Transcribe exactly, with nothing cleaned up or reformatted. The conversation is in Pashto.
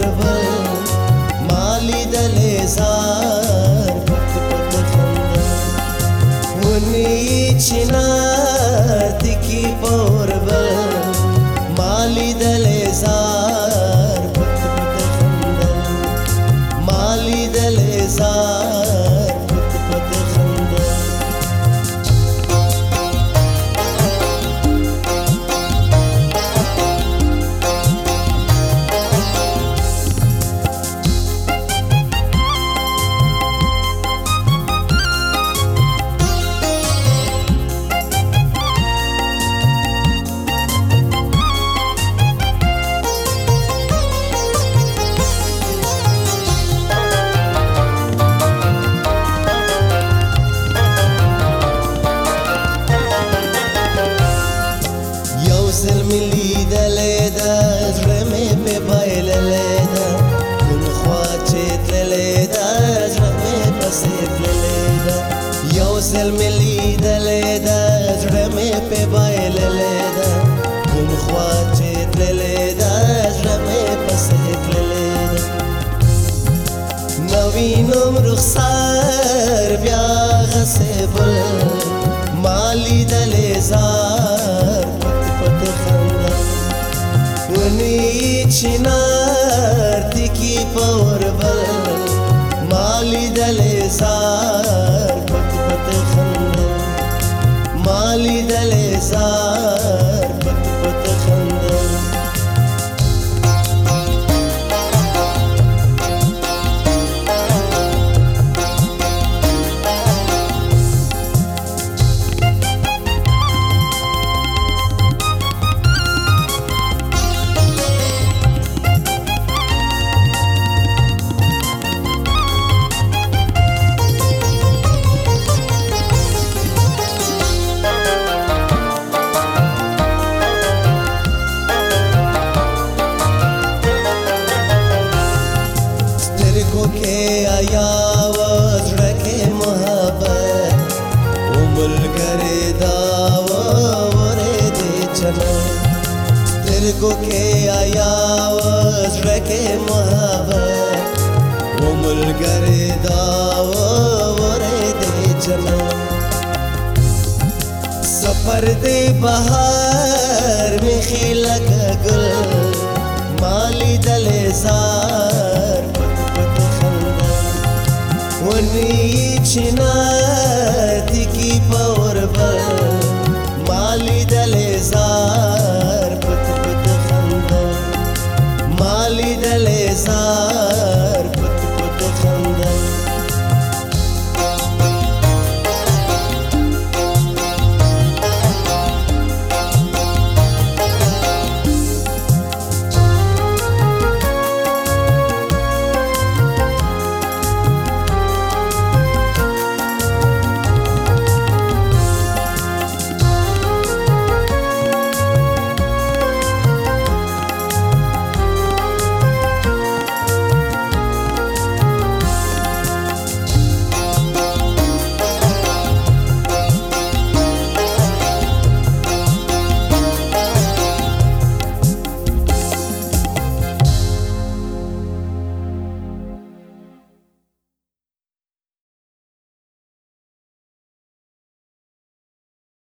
بل مالی دل زار پت پت خندل ونی چنار تکی پور بل مالی دل زار پت پت خندل مالی دل زار پت پت خندل زل ملی دلی دا زړه مې په بایللی دا کوم خوا چې تللی دا زړه مې پسې تللی دا یو زل مې لیدلی دا زړه مې په بایللی دا کوم خوا چې تللی دا زړه مې پسې تللی دا نوی نوم رخسار بیا غسې بل ما لیدلی زار ونی چنار تکی پور بل مالی دل زار پت پت خندل مالی دل زار پت پت خندل आया वज्र के मोहब्बत वो मुलगरे दावा वरे दे चला तेरे को के आया वज्र के मोहब्बत वो मुलगरे दावा वरे दे चला सफर दे बहार में खिलक गुल माली दले जार ونی چنار تکی پور بل مالی دل زار پت پت خندل مالی دل زار